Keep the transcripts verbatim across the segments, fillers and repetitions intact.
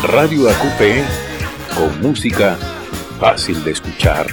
Radio A Q P con música fácil de escuchar.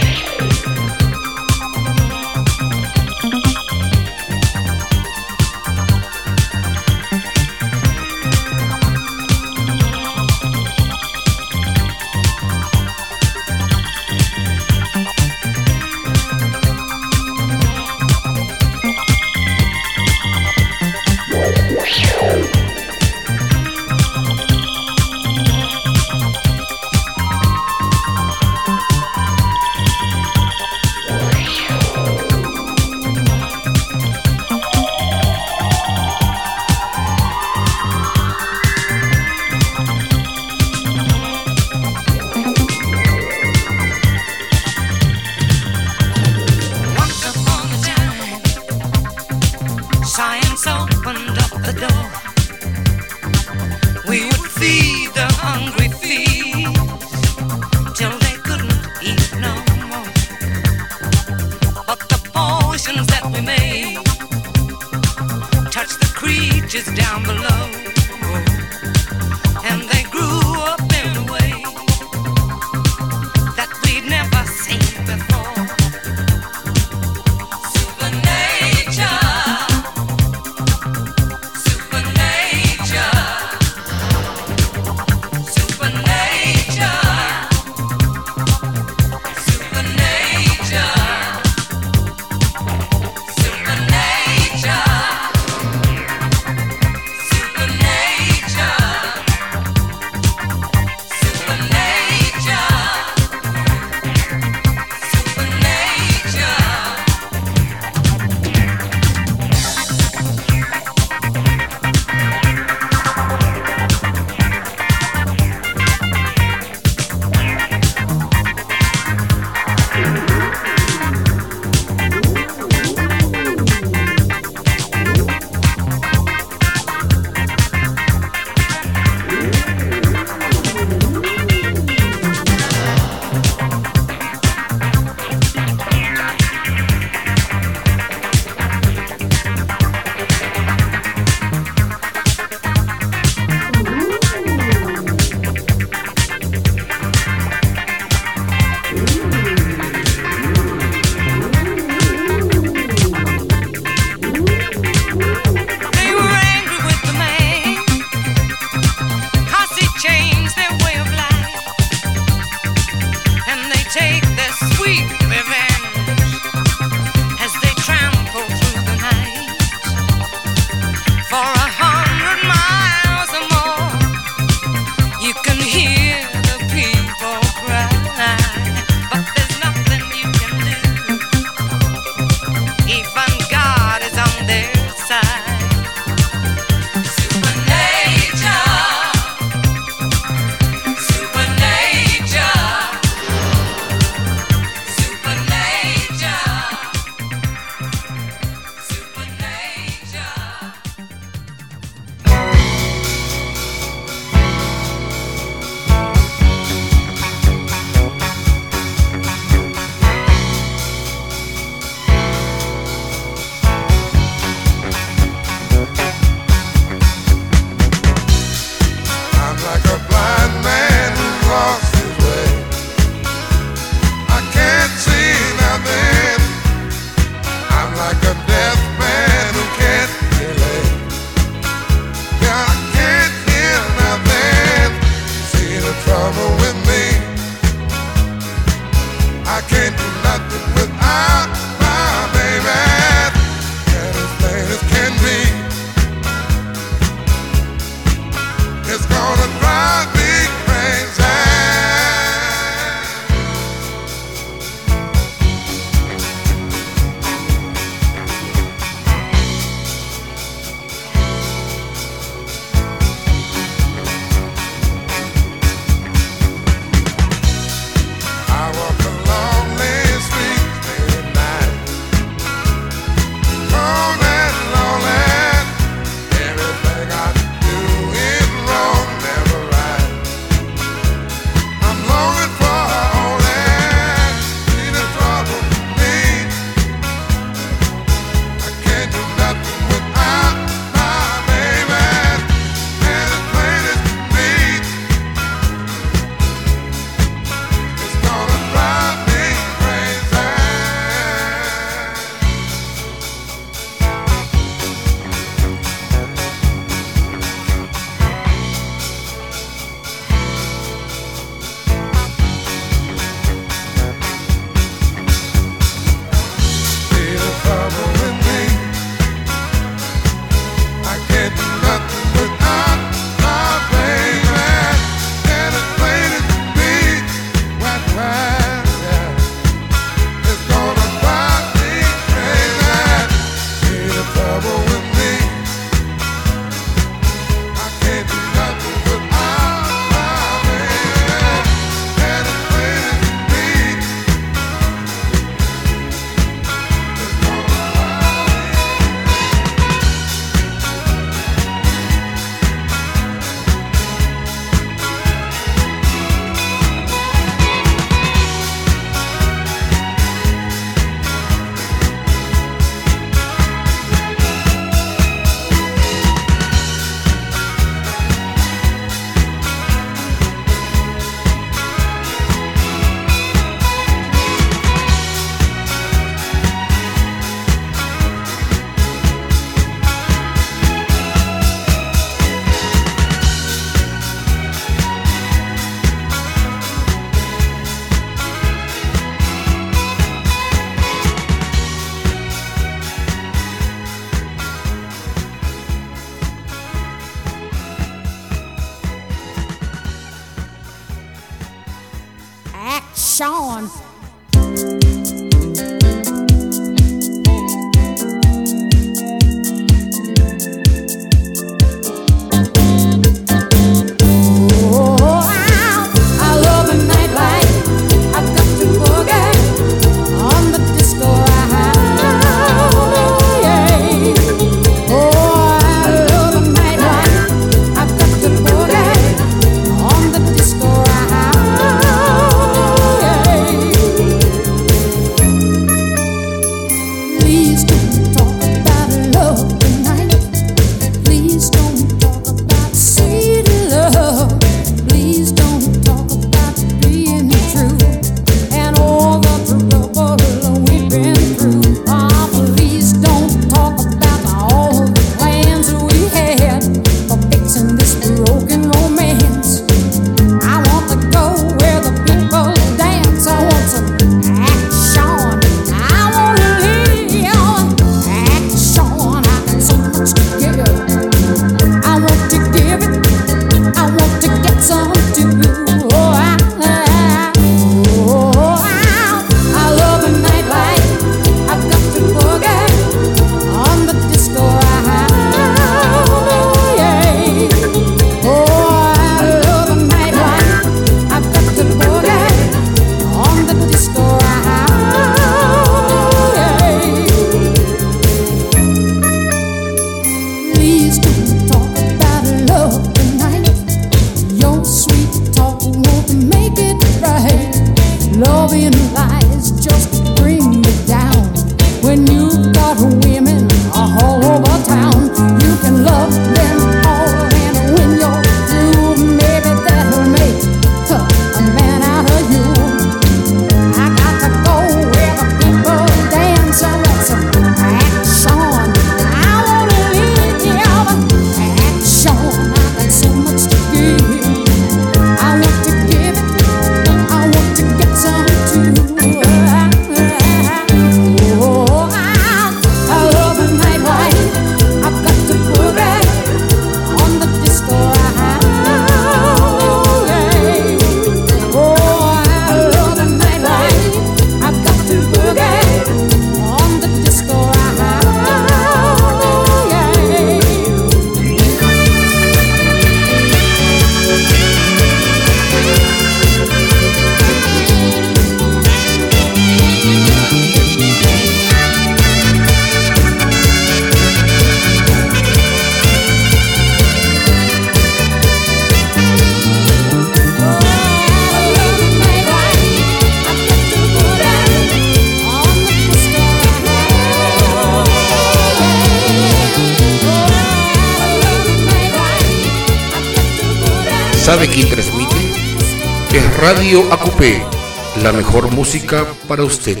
¿Sabe quién transmite? Es Radio Acupé, la mejor música para usted.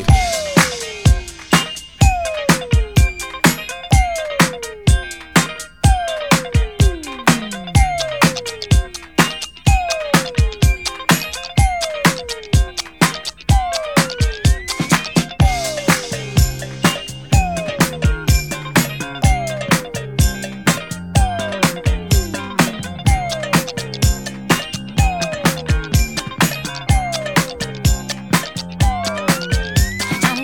I'm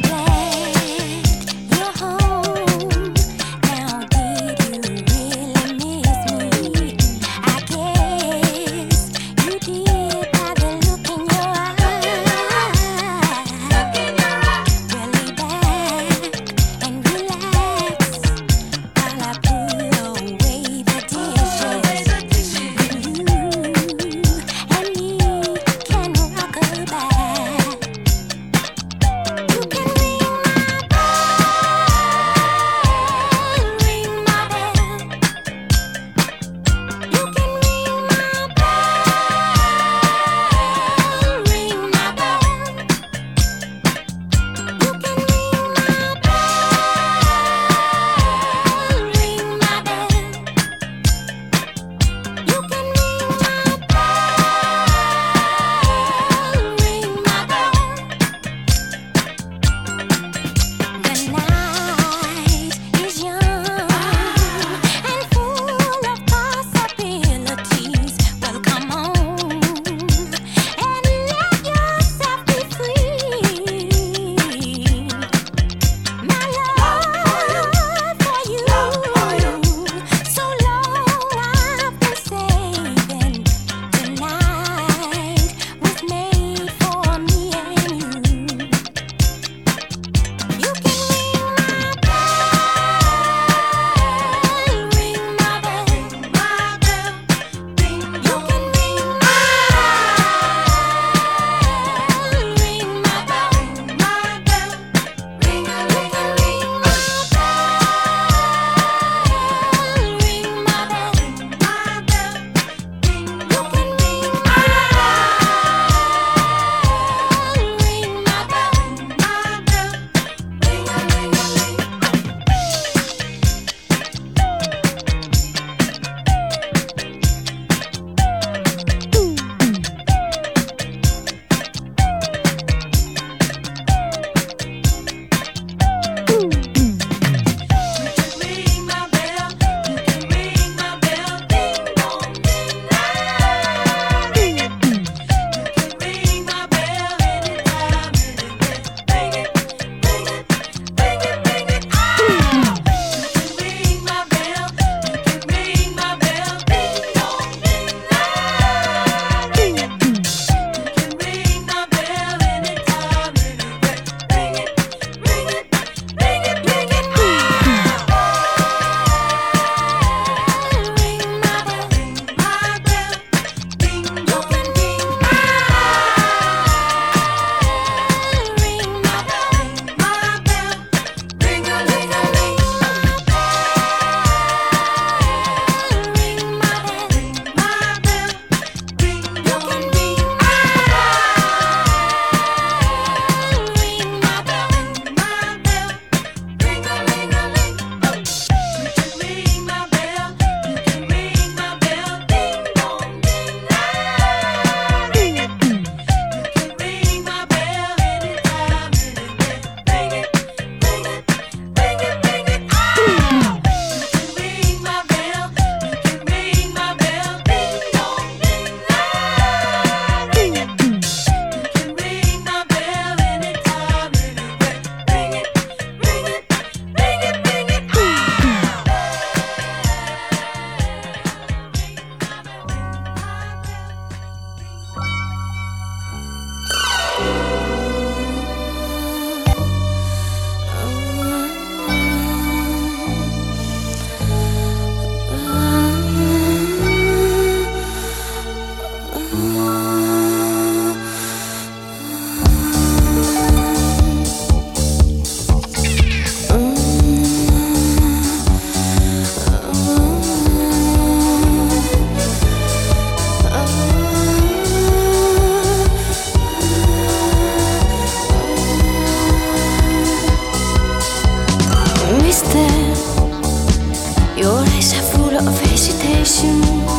triste. Your eyes are full of hesitation.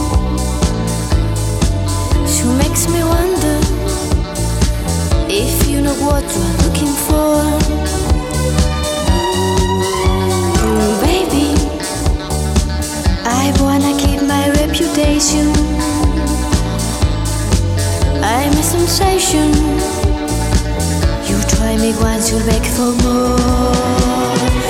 She makes me wonder if you know what you're looking for. Mm, baby, I wanna keep my reputation. I'm a sensation. You try me once, you'll beg for more.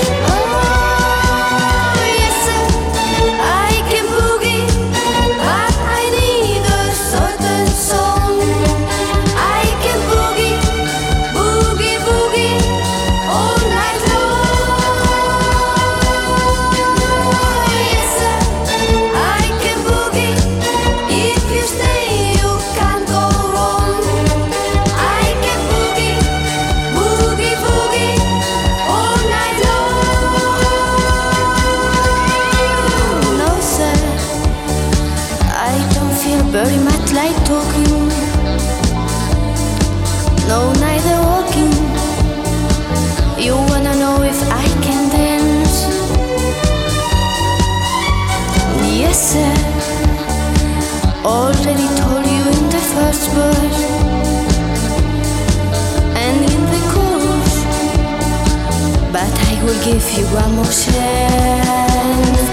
Very much like talking, no, neither walking. You wanna know if I can dance? Yes, sir. Already told you in the first verse and in the chorus, but I will give you one more chance.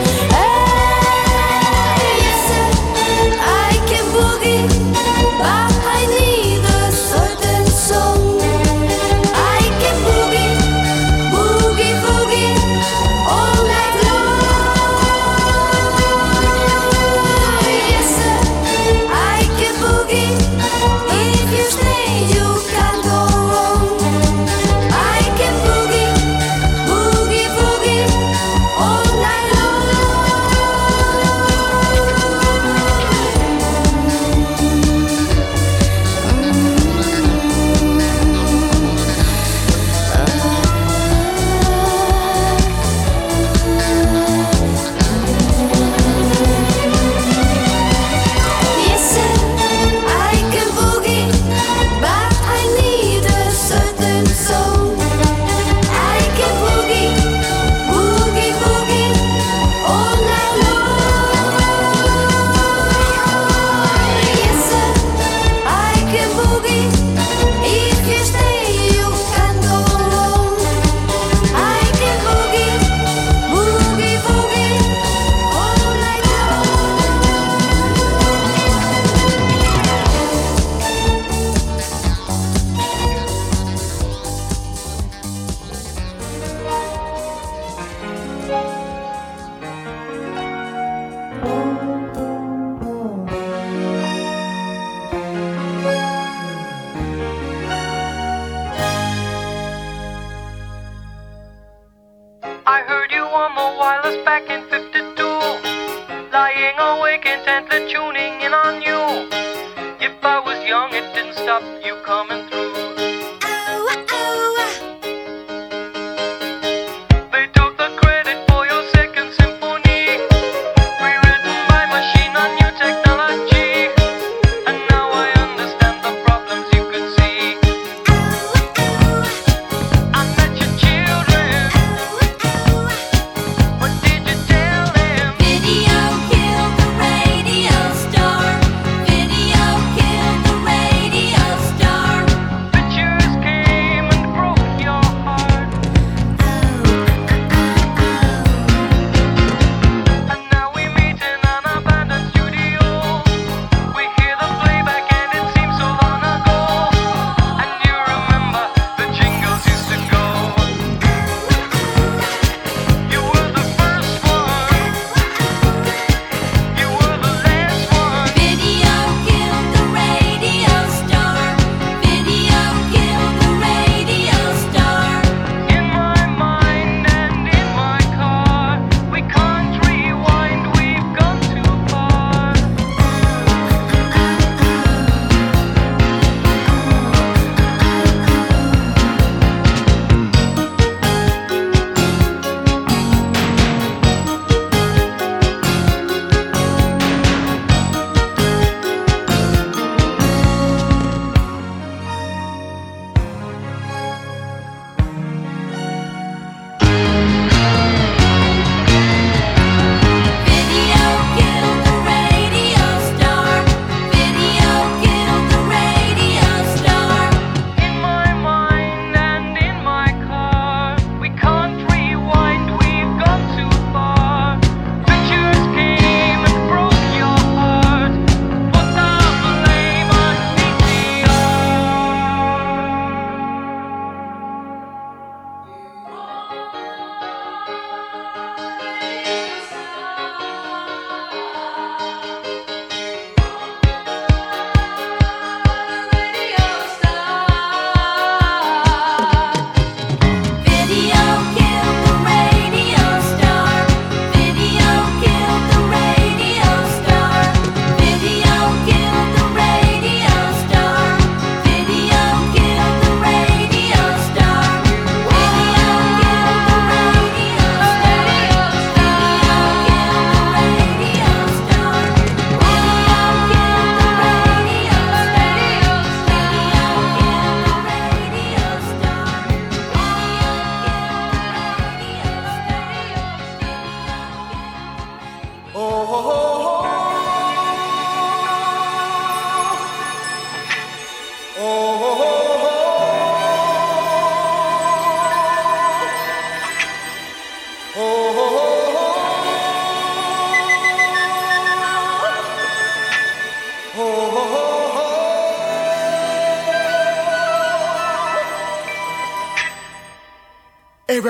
Radio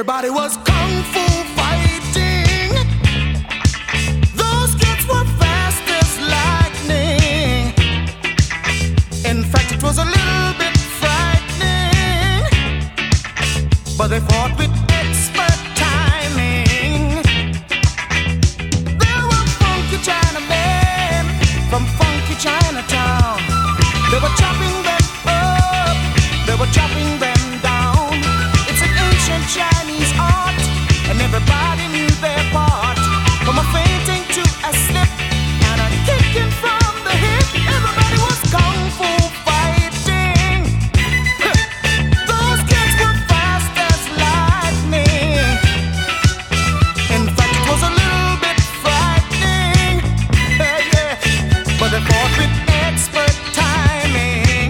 Everybody was kung fu fighting. Those kids were fast as lightning. In fact, it was a little bit frightening, but they fought with expert timing. There were funky Chinamen from funky Chinatown. They were chopping them up, they were chopping them down. It's an ancient Chinese art, and everybody knew their part. From a fainting to a slip and a kicking from the hip, everybody was kung fu fighting. Those kids were fast as lightning. In fact, it was a little bit frightening, yeah, yeah. But they fought with expert timing.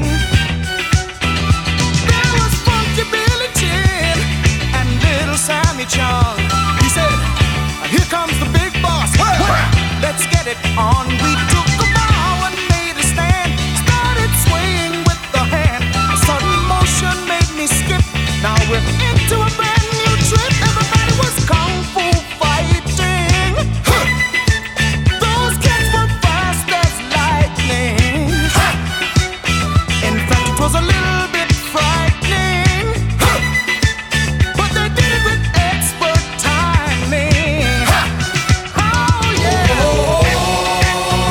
There was Funky Billy Chin and Little Sammy Chung. He said, "Here comes the big boss. Let's get it on." We took a bow and made a stand. Started swaying with the hand. A sudden motion made me skip. Now we're into a brand new trip. Everybody was kung fu fighting. Those kids were fast as lightning. In fact, it was a little bit frightening, but they did it with expert timing. Oh yeah.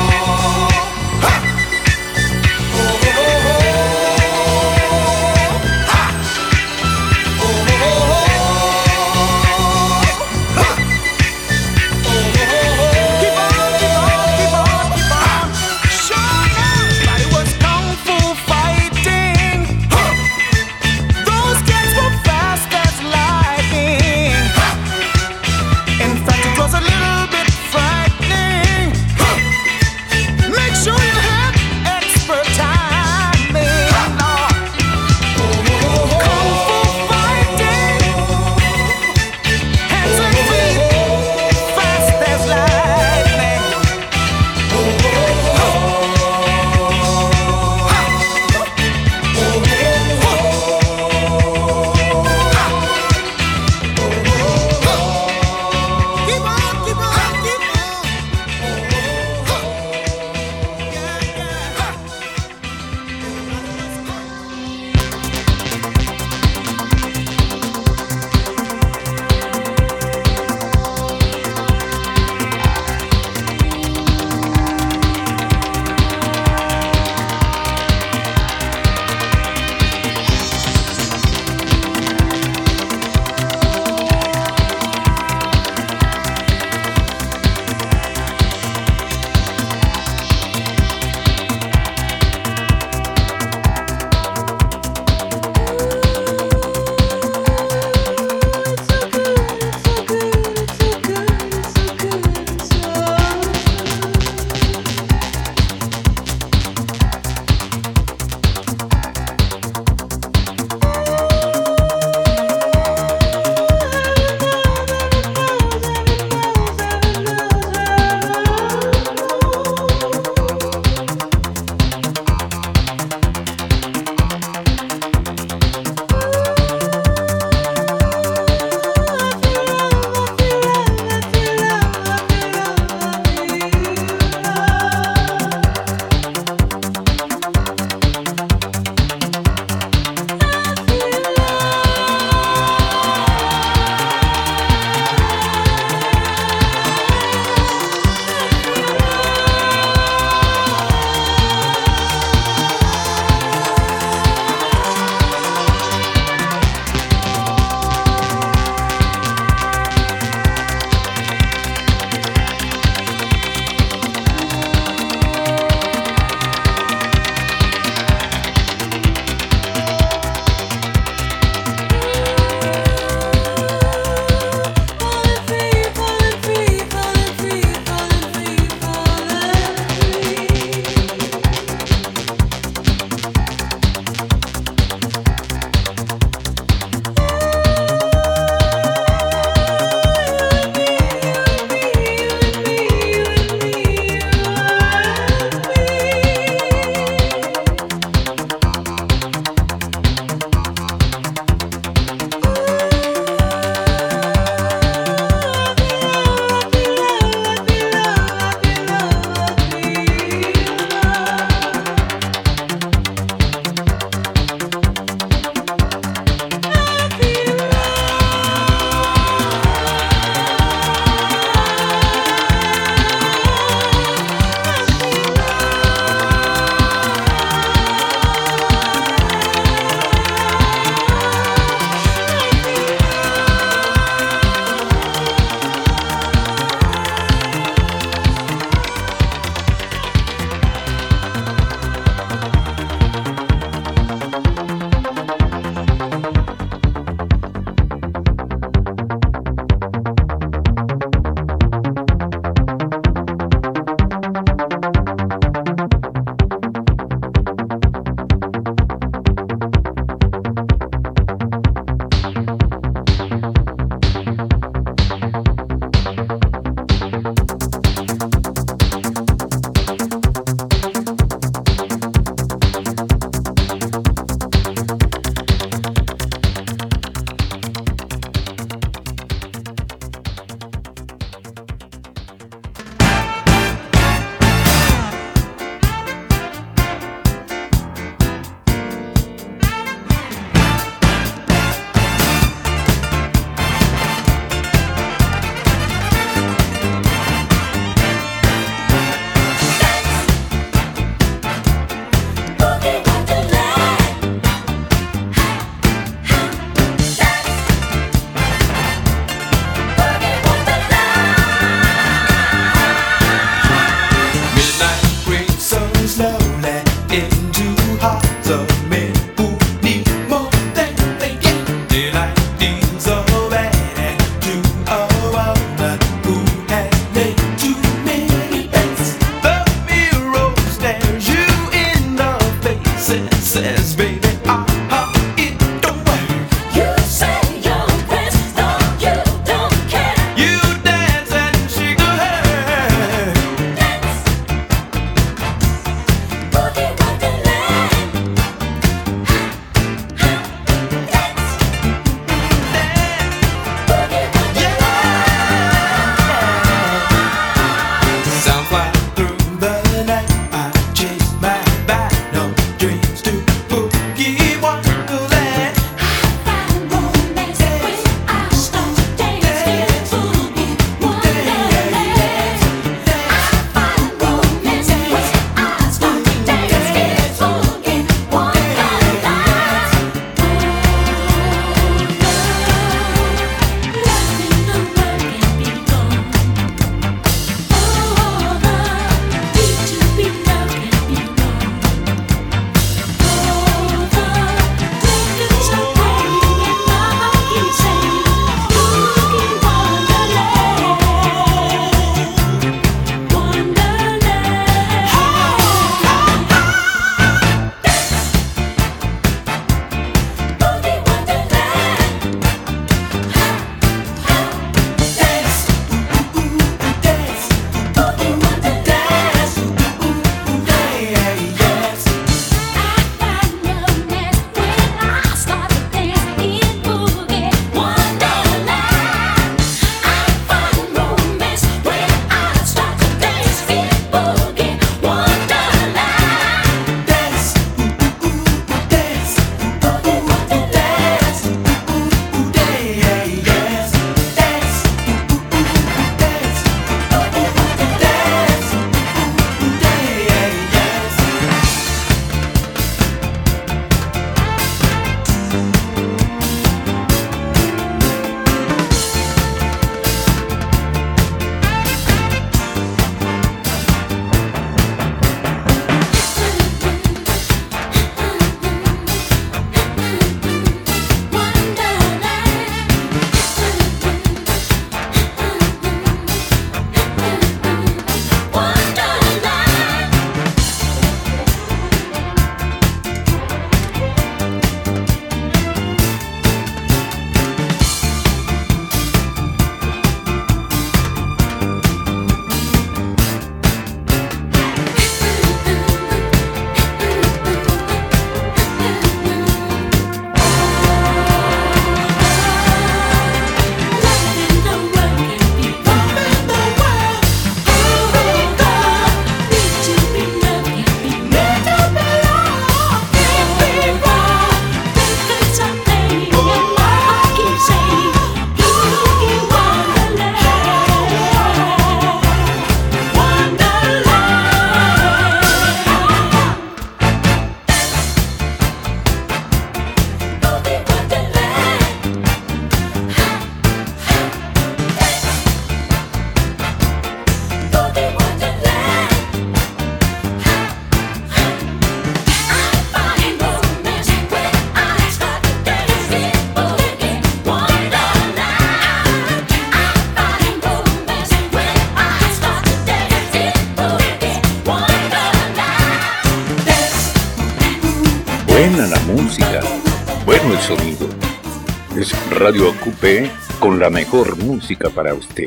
el sonido. Es Radio A Q P con la mejor música para usted.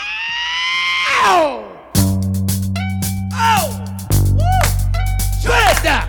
Oh! Oh! Woo! Shut down!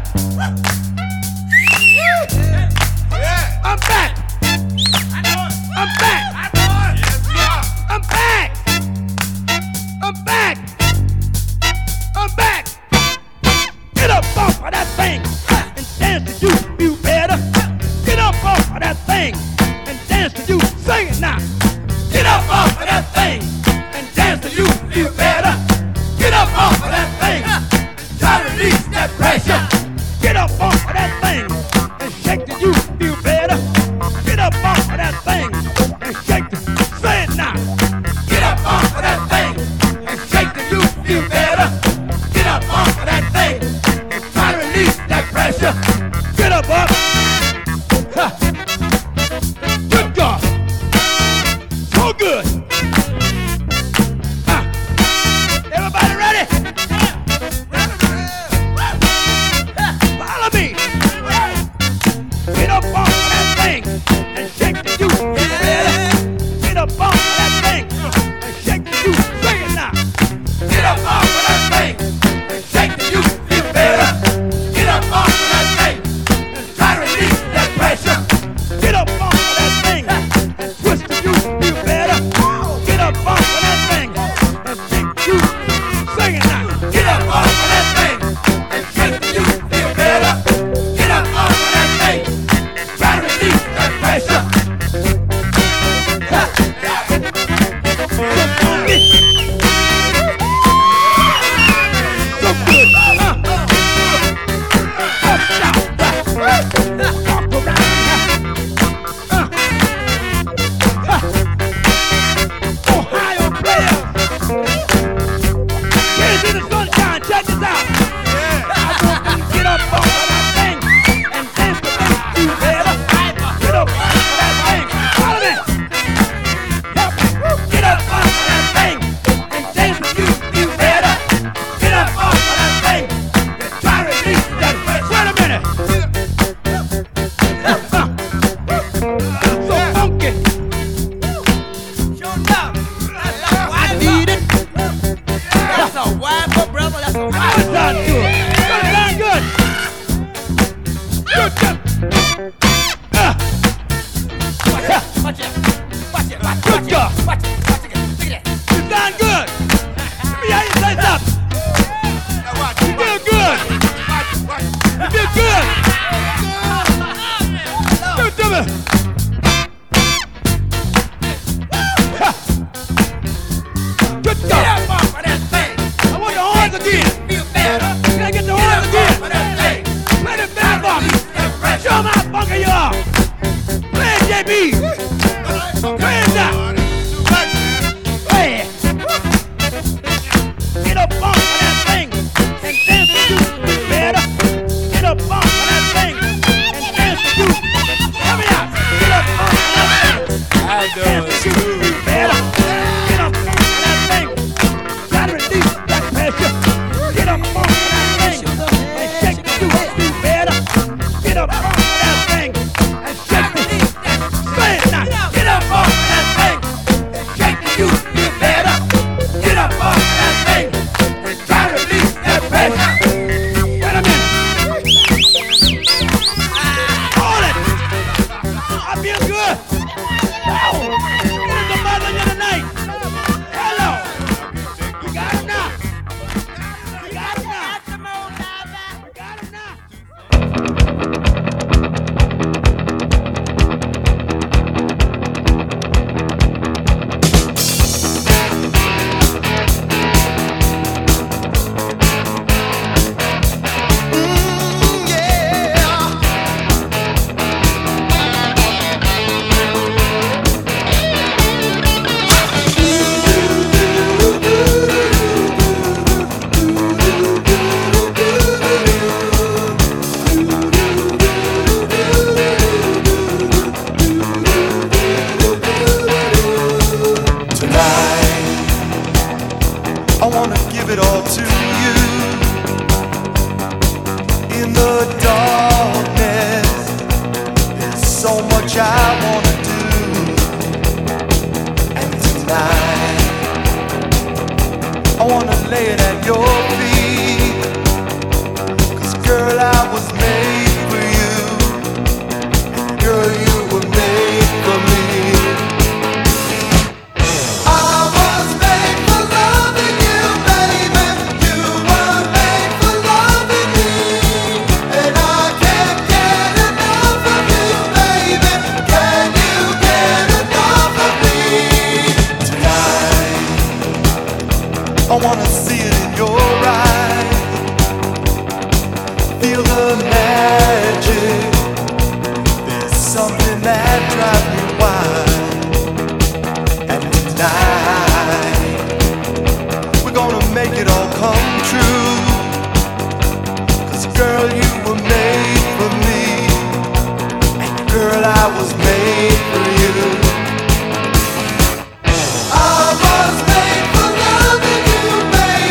Yeah. I'm back! I know it. I'm back! I know it. Yes, I'm back! I'm back! I'm back! Get up off of that thing and dance to you, you better. Get up off of that thing and dance to you. Sing it now. Get up off of that thing and dance to you, you better. Get up off of that thing and try to release that pressure. Get up off of that thing and shake to you, you better. Get up off of that thing and shake to you. Say it now. Get up off of that thing and shake to you, you better. Get up off of that thing and try to release that pressure. Get up up. Ha. Good God. So good. Ha. Everybody ready? Follow me. Get up off of that thing and shake the you. You better. Get up off of that thing and shake the you. Sing it now. Get up off of that thing and shake the you. You better. Get up off of that thing and try to release that pressure. Get up off of that thing and twist the you. You better. Get up off of that thing and shake the you. Sing it now. Get up off of that thing and shake the you. You better. Get up off of that thing and try to release that pressure. Ha. So funky. So good. Huh? Up, down, back. Walk around. Huh? Huh? Ohio players. Kids in the sunshine, check this out. I want you to get up off of that thing and dance to me, you better. Get up off of that thing. Follow me. Help me. Get up off of that thing and dance with you, you better. Get up off of that thing and try to release that pressure. Wait a minute. Uh, so funky. I need it. That's a wild brother. That's a wild Good sound to it. Good sound good. Good job. Uh. Watch it. Watch it. Watch it. Good job. Watch it. Watch it. Look at that. You sound good. Let me hear you say something. You feel good. You feel good. Good to me. Ha. Good job. I want the horns again. Can I get the horns again? Play the band for me. Show me how funky you are. Play it, J B. Play it now. Play it. Get up off of that thing and dance with you, you better. Get up off of that thing and dance with you. Help me out. Get up off of that thing and dance with you, you better. Get up off of that thing. Try to release that pressure. Get up off of that thing and shake the you, you better. Get up off of that thing and shake the you. Say it now. Get up off of that thing and shake the you, you better. Get up off of that thing and try to release that pressure. Wait a minute. Hold it. I feel good. Oh, what is the mother in the night? tonight. I wanna lay it at your feet, 'cause girl, I was made for you. Girl, you were made for me. I was made for loving you, baby. You were made for loving me, and I can't get enough of you, baby. Can you get enough of me tonight? I wanna see it in your eyes, feel the magic. There's something that drives me wild, and tonight we're gonna make it all come true. 'Cause girl, you were made for me, and girl, I was made for you. I was made for loving you, baby.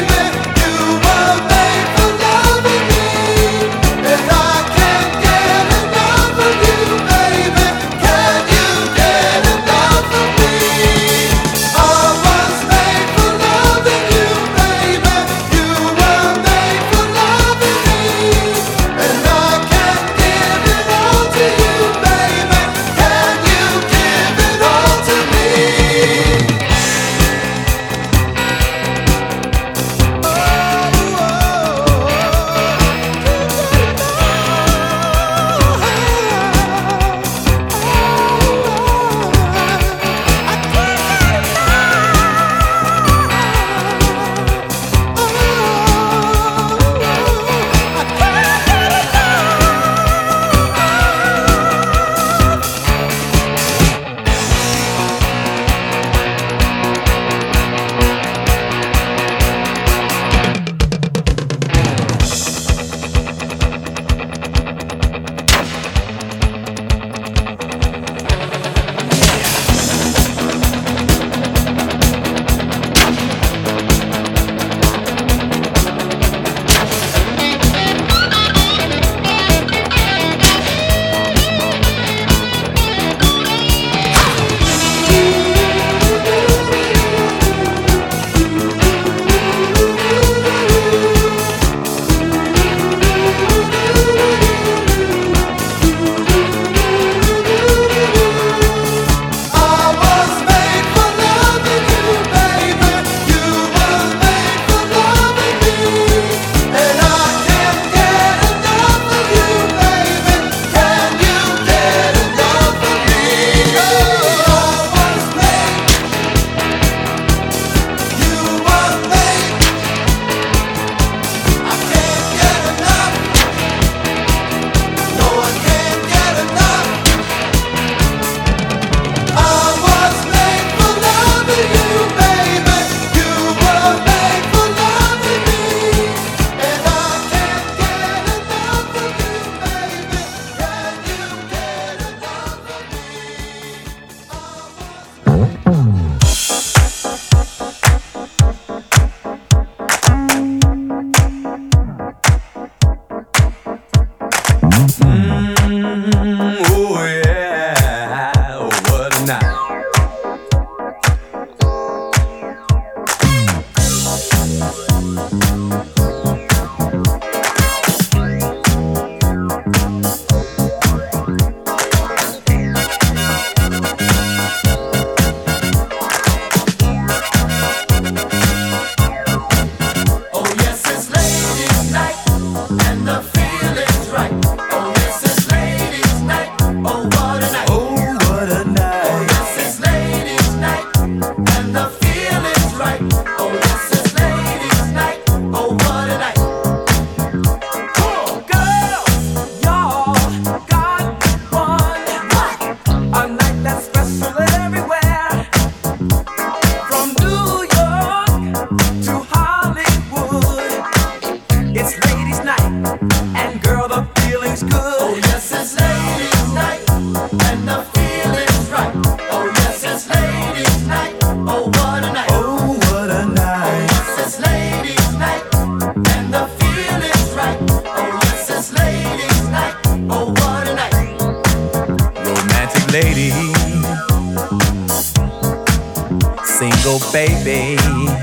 single baby.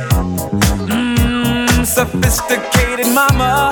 Mmm, sophisticated mama.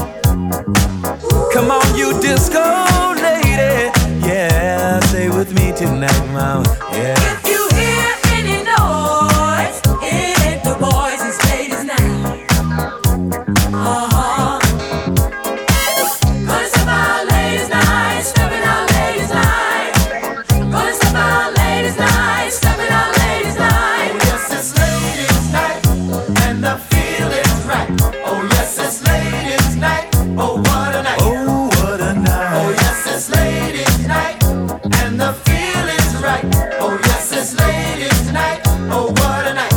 Come on, you disco lady. Yeah, stay with me tonight, mama. Yeah. If you hear any noise, it ain't the boys and ladies now. Uh-huh. Gonna step out ladies night, stepping out ladies night. Gonna step out ladies night, stepping out ladies night. Oh yes, it's ladies night, and the feeling's right. Oh yes, it's ladies night. Oh what a night. Oh what a night. Oh yes, it's ladies night, and the feeling's right. Oh yes, it's ladies night. Oh what a night.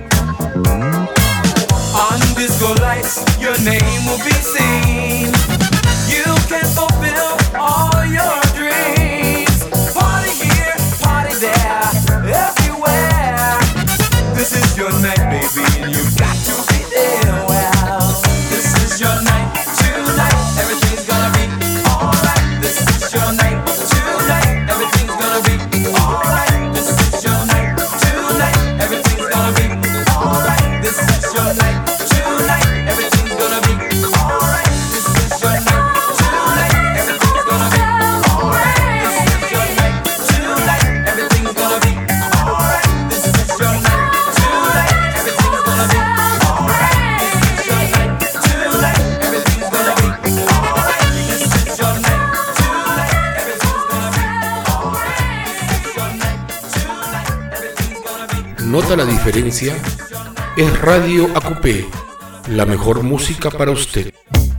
On disco lights, your name will be seen. You can fulfill all your dreams. Party here, party there, everywhere. This is your night, baby, and you've got to be there. Well, this is your night tonight. Everything's gonna be alright. This is your night tonight. Everything's gonna be alright. This is your night tonight. Everything's gonna be alright. This is your night tonight. Everything's gonna be alright. This is your night tonight. Everything's gonna be alright. This is your night tonight. Everything's gonna be alright. This is your night tonight. Everything's gonna be alright. This is your night tonight. Everything's gonna be alright. This is your night tonight. Everything's gonna be alright. This is your night tonight. Everything's gonna be. ¿Nota la diferencia? Es Radio A Q P, la mejor música para usted.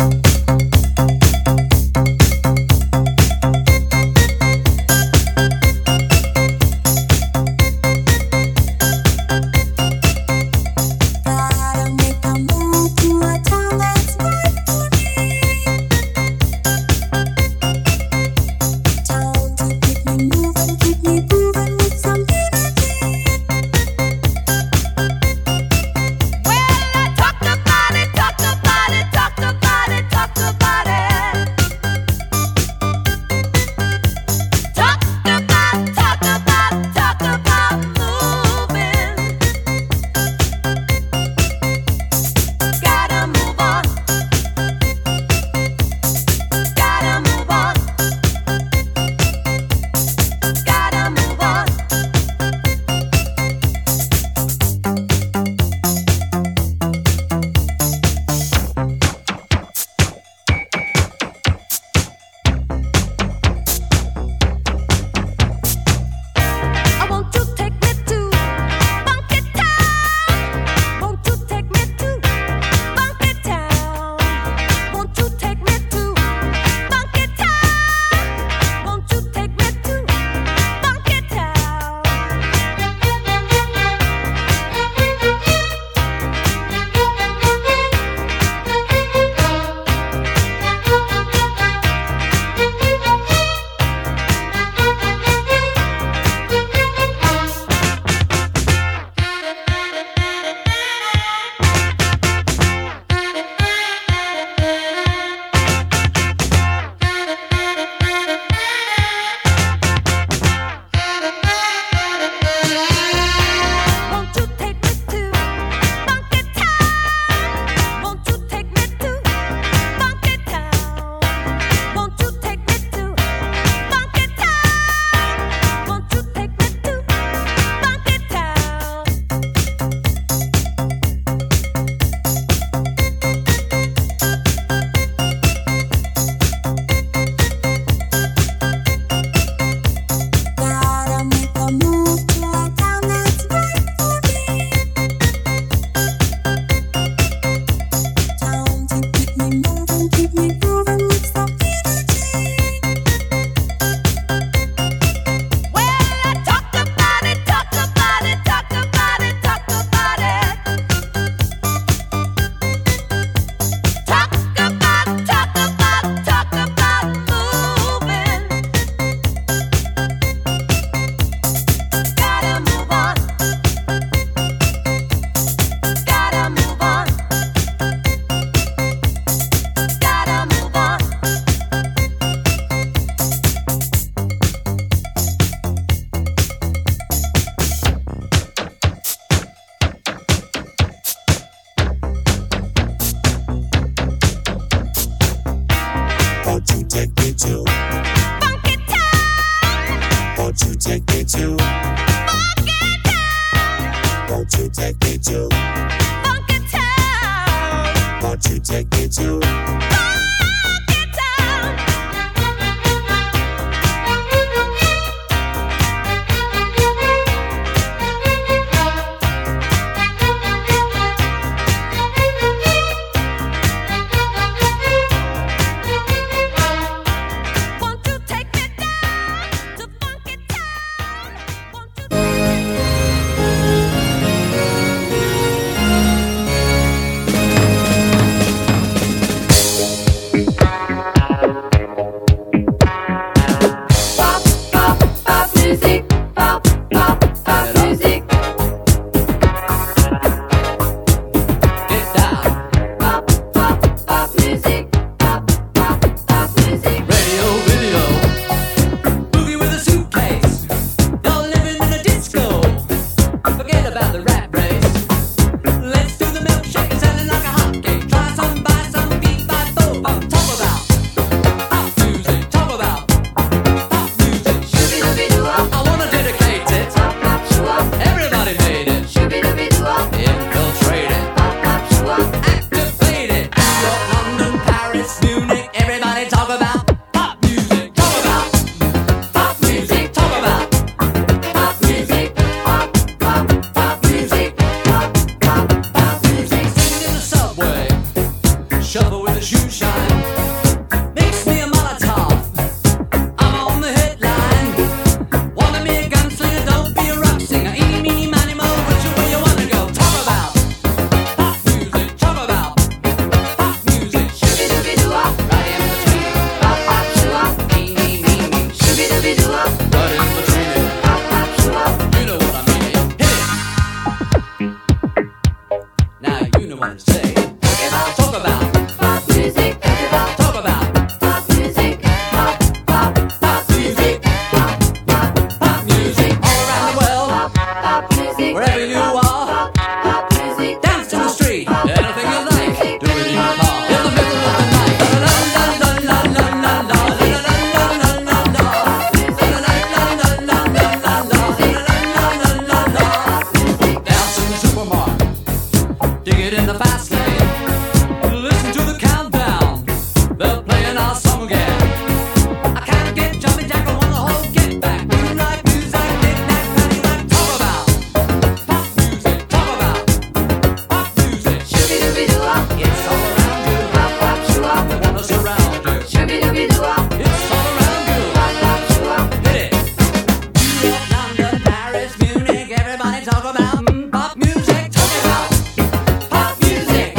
Gotta make a move to a town that's right for me. Town to keep me moving, keep me grooving with some energy. Well, I talked about it, talked about it, talked about Won't you take me to Funky Town? Won't you take me to Funky Town? Won't you take me down to Funky Town? Won't you Pop, pop, pop music. Pop, pop, pop music. Get down. Pop, pop, pop music. Pop, pop, pop music. Radio, video. Boogie with a suitcase. You're living in a disco. Forget about the rat race. Let's do the milkshake and sell it like a hotcake. Try some, buy some, beat by both. Talk about pop music. Talk about pop music. Shooby-dooby-doo-wop. I wanna dedicate it. Pop, pop, shoo-wop. Everybody made it. Shooby-dooby-doo-wop. Infiltrate it. Pop, pop, shoo-wop. Activate it. New York, London, Paris, Munich. Everybody talk about pop music. Talk about pop music. Talk about Pop music. Pop, pop, pop music. Pop, pop, pop music. singing in the subway. Shuffle with a shoe shine. Mix me a Molotov. I'm on the headline. Wanna be a gunslinger? Don't be a rock singer. Eeny, meeny, miny, mo. Which way you wanna go? Talk about pop music. Talk about pop music. Shooby-dooby-doo-wop. Right in between. Pop, pop, shoo-wop. Eeny, meeny. Shooby-dooby-doo-wop. Right in between it. Pop, pop, shoo-wop. You know what I mean. Hit it. Now you know what to say. Talk about. Pop music. Talk about. Pop music. Pop, pop, pop music. Pop, pop, Pop music all around the world. pop, pop music. Wherever you are. Pop, pop music. Dance in the street. Anything you like. Do it in your car. In the middle of the night. La la la la la la la. La la la la la la. La la la la la la la. La la la la la. Dance in the supermarket. Dig it in the fast lane. Listen to the countdown. They're playing our song again. I can't get jumping jack. I wanna hold get back. Moonlight music, knick-knack, paddywhack. Talk about pop music. Talk about pop music. Shooby-dooby-doo-wop. It's all around you. Pop, pop, shoo-wop. They wanna surround you. Shooby-dooby-doo-wop. It's all around you. Pop, pop, shoo-wop. Hit it. New York, London, Paris, Munich. Everybody talk about mm, pop music. Talk about pop music.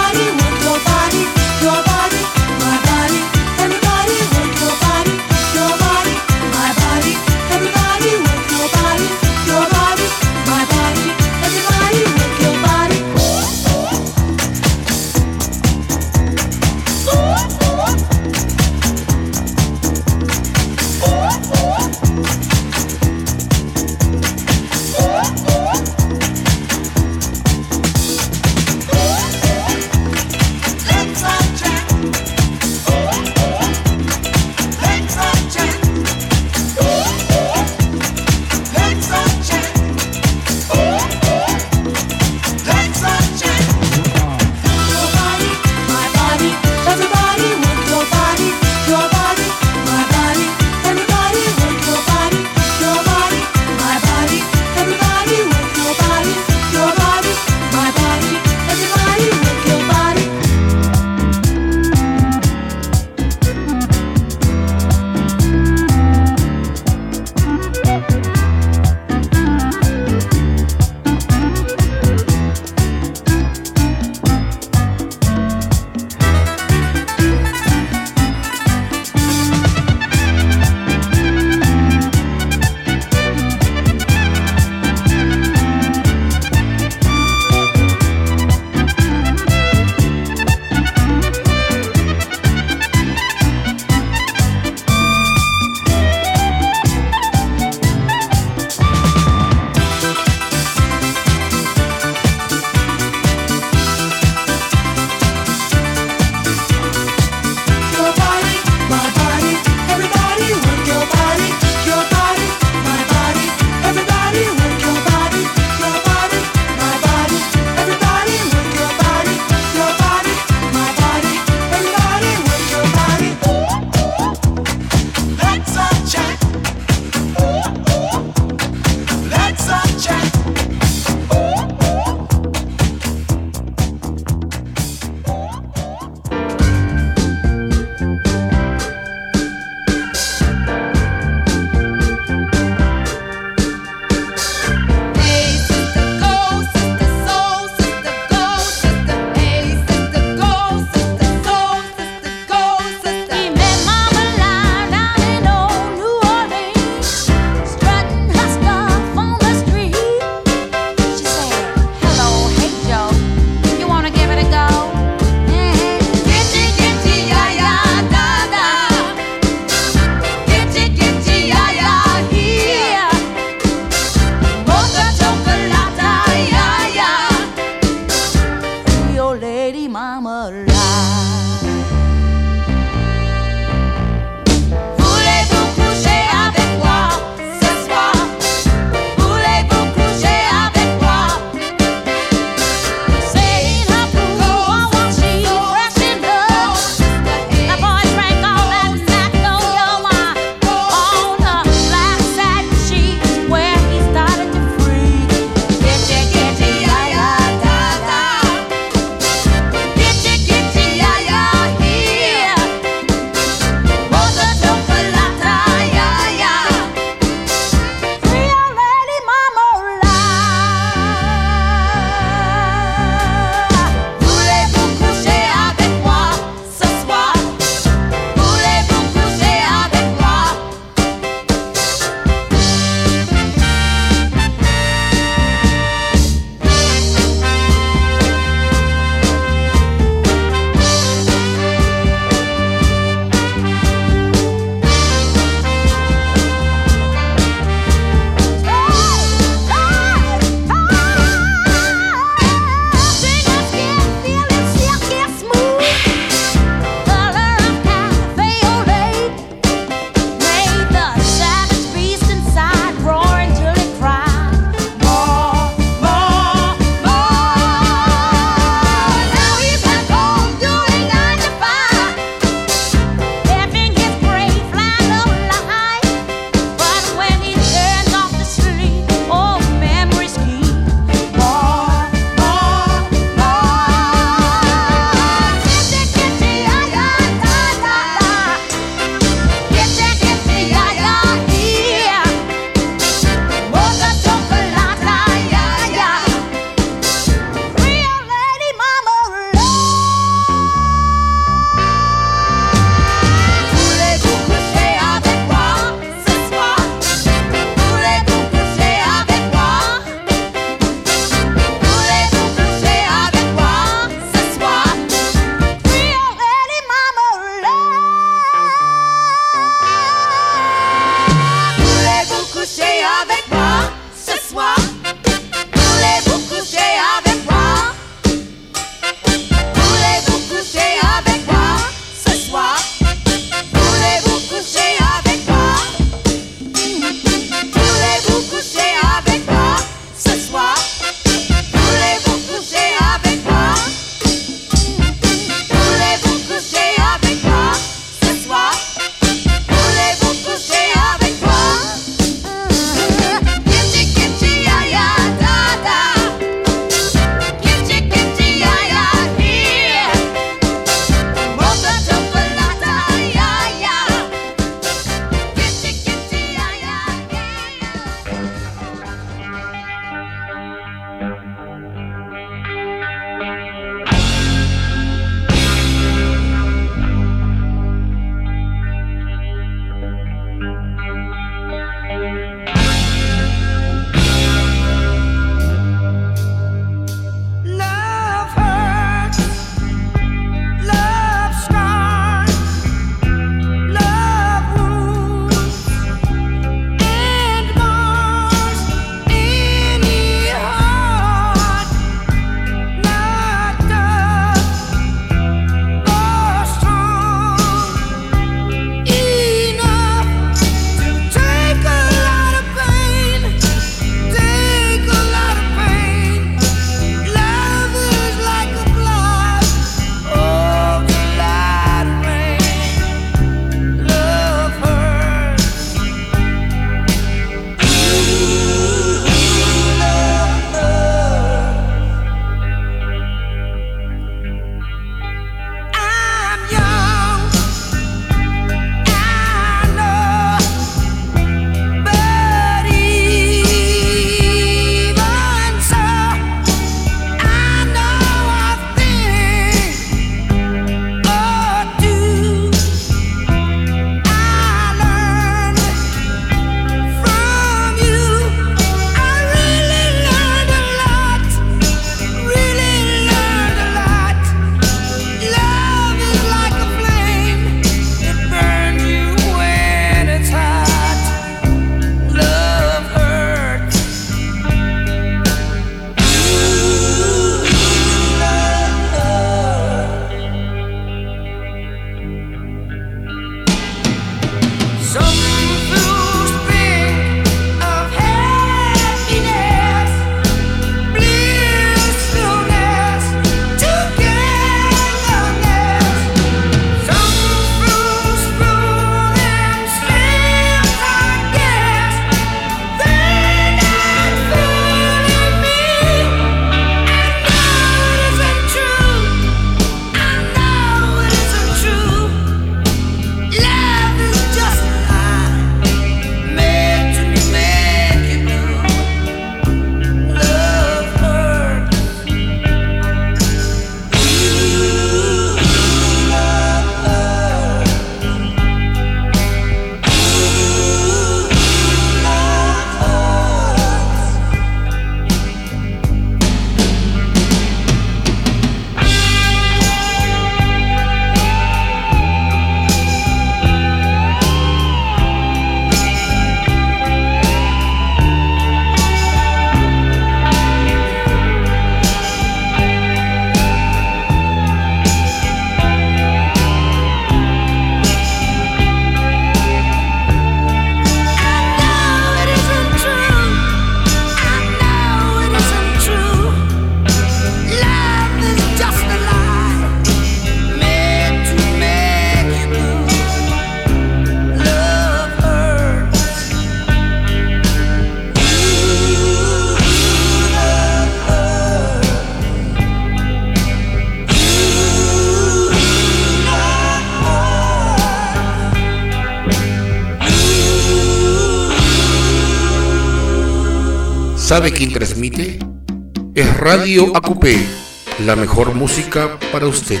¿Sabe quién transmite? Es Radio A Q P, la mejor música para usted.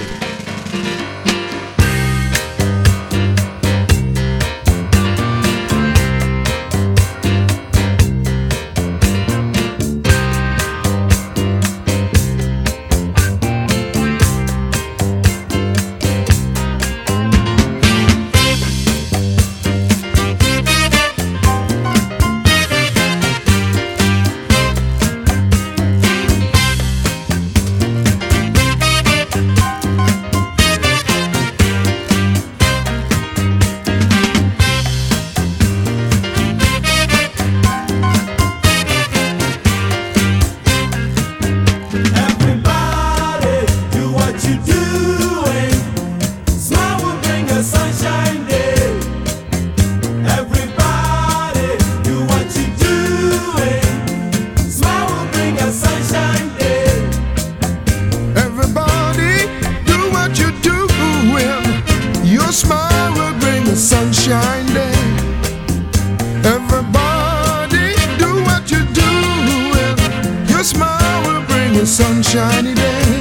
Sunshiny day.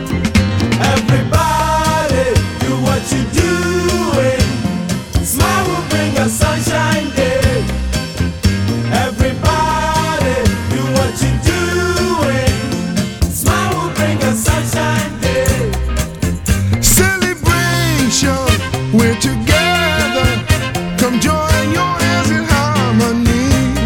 Everybody, do what you're doing. Smile will bring a sunshine day. Everybody, do what you're doing. Smile will bring a sunshine day. Celebration, we're together. Come join your hands in harmony.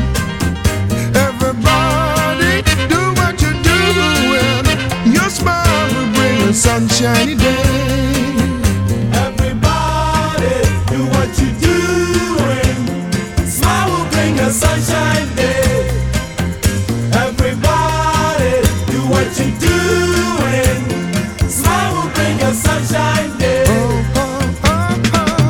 Everybody, do what you're doing. Your smile will bring a sunshiny day. Everybody, do what you're doing. Smile will bring a sunshine day. Everybody, do what you're doing. Smile will bring a sunshine day. Oh, oh, oh, oh.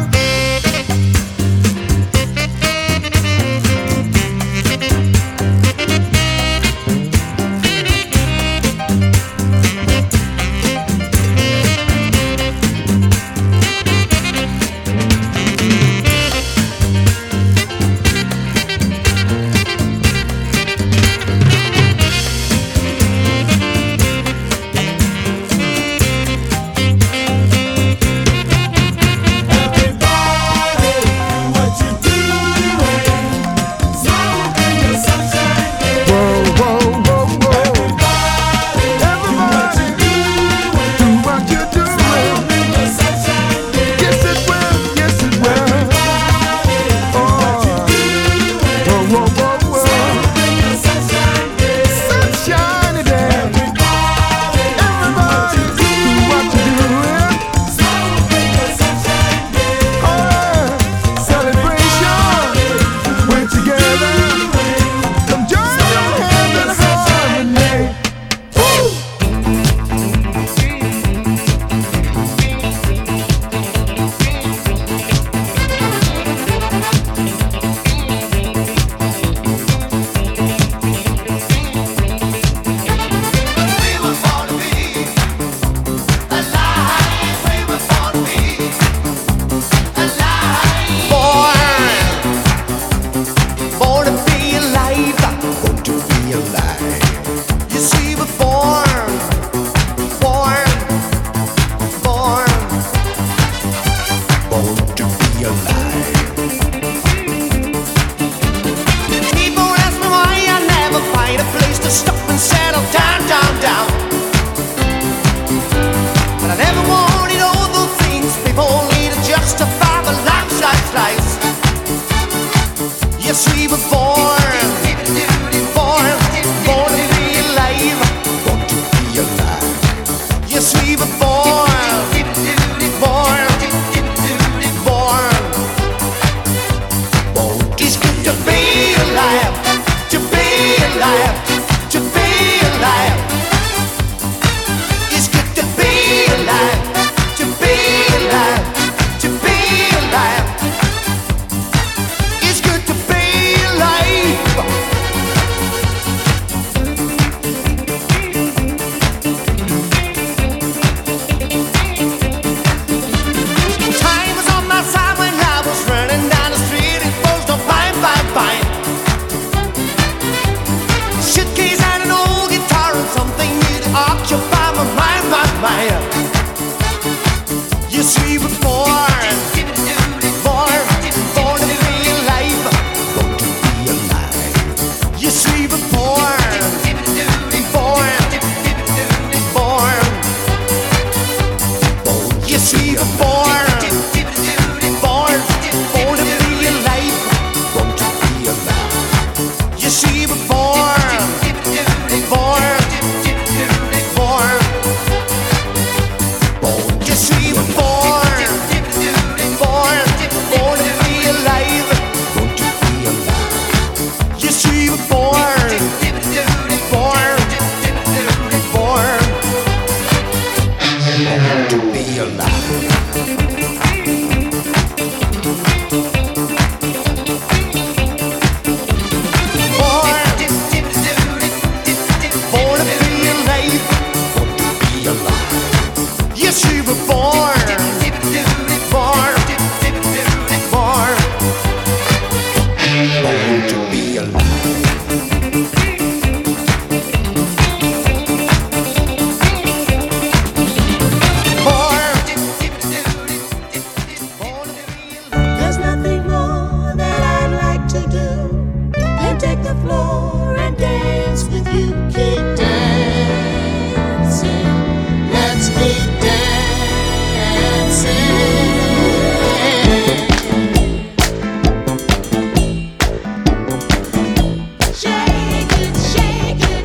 Should take the floor and dance with you. Keep dancing. Let's keep dancing. Shake it, shake it.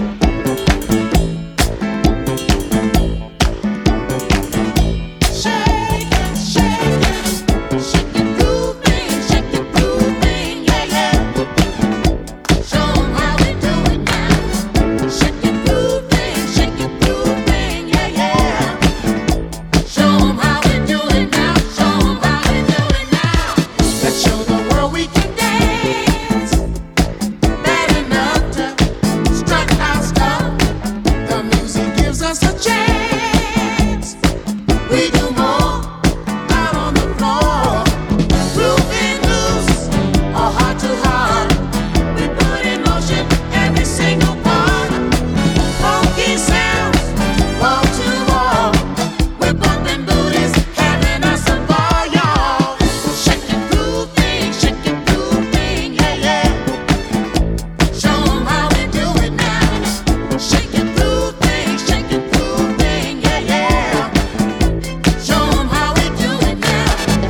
Shake it, shake it. Shake it, grooving, shake it, grooving, yeah, yeah. Show 'em how we do it now. Shake it, grooving, shake it, grooving, yeah, yeah. Show 'em how we do it now. Show 'em how we do it now. Let's show the world we can dance. Bad enough to strut our stuff. The music gives us a chance. We do more out on the floor. Grooving loose or heart to heart. We put in motion every single part. Funky sounds, wall to wall. We're bumping booties, having us a ball, y'all. Shake it, grooving, shake it, grooving, yeah, yeah. Show 'em how we do it now. Shake it, grooving, shake it, grooving, yeah, yeah. Show 'em how we do it now.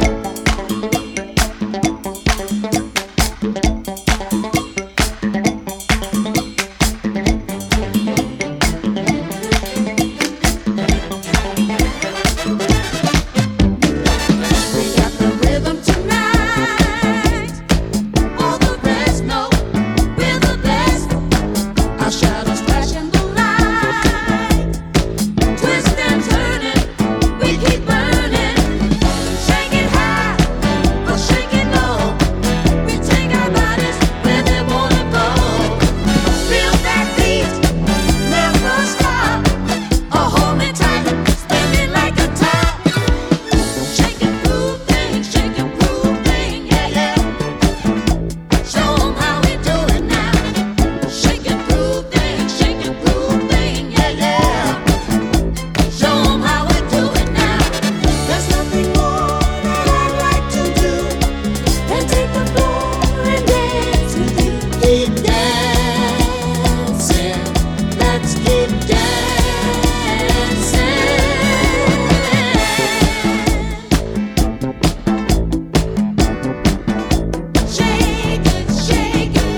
We got the rhythm tonight. All the rest know we're the best. Our shadows flashing the light. Twist and turning, we keep burning. Shake it high or shake it low. We take our bodies where they wanna go. Feel that beat, never stop. Or hold me tight, spin it like a top. Shake it, grooving, shake it, grooving, yeah, yeah. Show 'em how we do it now. Shake it, grooving, shake it, grooving, yeah, yeah. Show 'em how we do it now. There's nothing more that I'd like to do than take the floor and dance with you. Keep dancing, let's keep dancing. Shake it, shake it.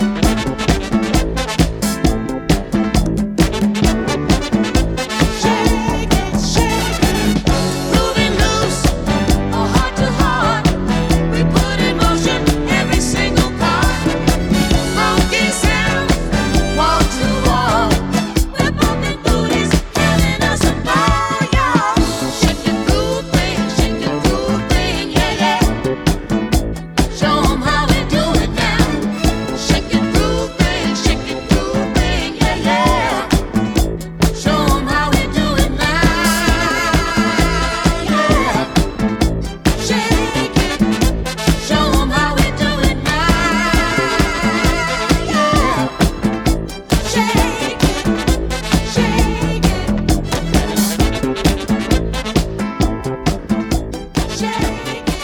Shake it, shake it. Moving loose or heart to heart. We put in motion every single part. Funky sounds, wall to wall. We're bumping booties, having us a ball, y'all. Shake it, grooving, shake it, grooving, yeah, yeah. Show 'em how we do it now. Shake it, grooving, shake it, grooving, yeah, yeah. Show 'em how we do it now, yeah. Shake it, show 'em how we do it now, yeah. Shake it, shake it. Shake it.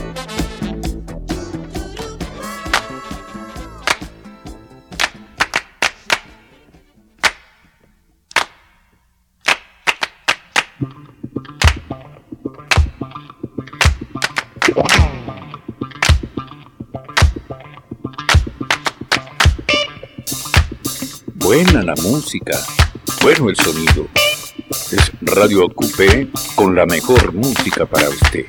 Buena la música, bueno el sonido. Es Radio Ocupe con la mejor música para usted.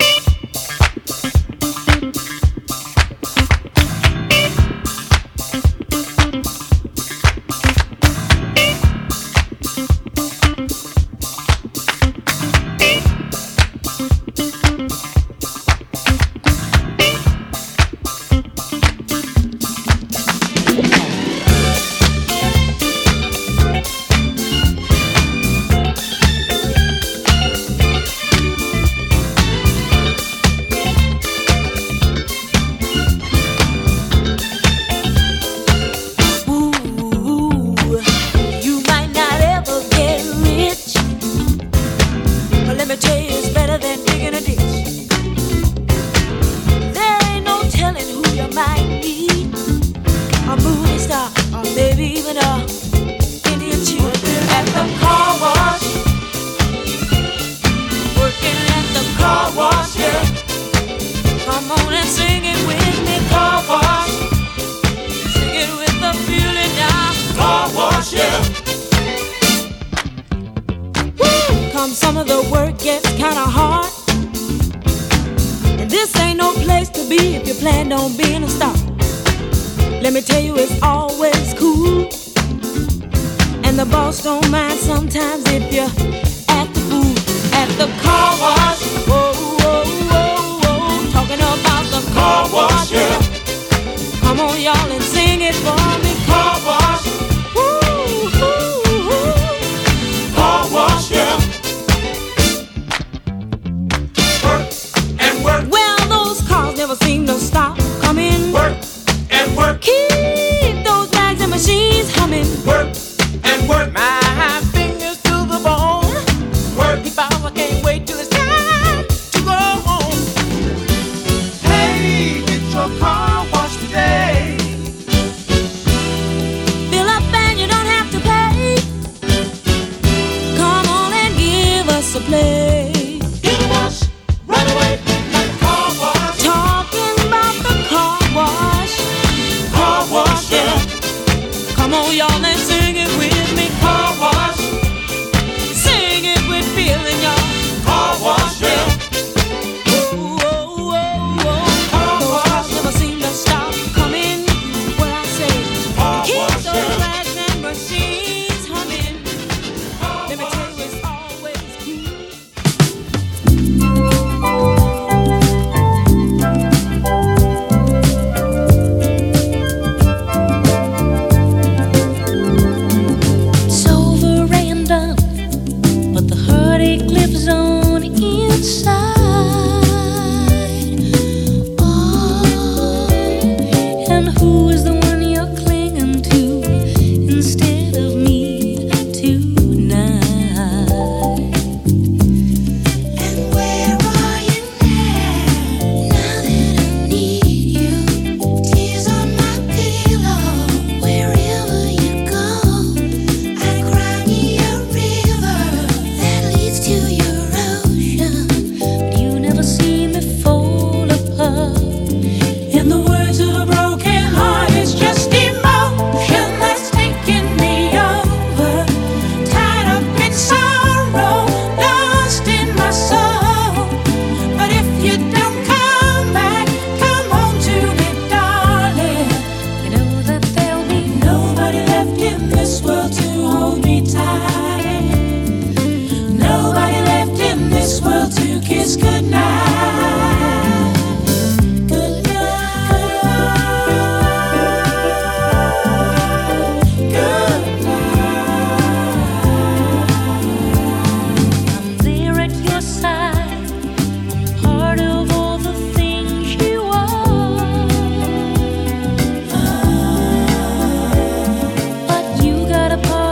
a movie star or maybe even a Indian chief. At the car wash, working at the car wash, yeah. Come on and sing it with me, car wash. Sing it with the feeling now, car wash, yeah. Woo! Come some of the work gets kinda hard, and this ain't no place to be if you plan on being a star. Let me tell you, it's always cool, and the boss don't mind sometimes if you act the fool. At the car wash, whoa, whoa, whoa, whoa, talking about the car wash, yeah. Come on, y'all, and sing it for me, car wash. Woo, woo, woo. Car wash, yeah. Work and work. Well, those cars never seem to stop coming. Work and work. Keep those bags and machines humming. Work and work. My fingers to the bone. Work. I can't wait till it's time to go home. Hey, get your car washed today. Fill up and you don't have to pay. Come on and give us a play. Get a wash right away, like a car wash. Talking about the car wash. Car wash, yeah. Come on, y'all, and sing it with me. Car wash. Sing it with feeling, y'all. Car wash, yeah. Whoa, whoa, whoa, whoa. Car those wash. Cars never seem to stop coming. What I say, car keep wash, those yeah. Bags and machines humming. Car Let me tell you, it's always cool. It's over and done, but the heartache lives on inside. Oh, and who is the one you're clinging to instead of me tonight? And where are you now? Now that I need you, tears on my pillow. Wherever you go, I cry me a river that leads to your ocean. But you never see me fall apart. In the words of a broken heart, it's just emotion that's taking me over. Tied up in sorrow, lost in my soul. But if you don't come back, come home to me, darling. You know that there'll be nobody left in this world to hold me tight. Nobody left in this world to kiss goodnight. I'm there at your side, part of all the things you are. But you got a part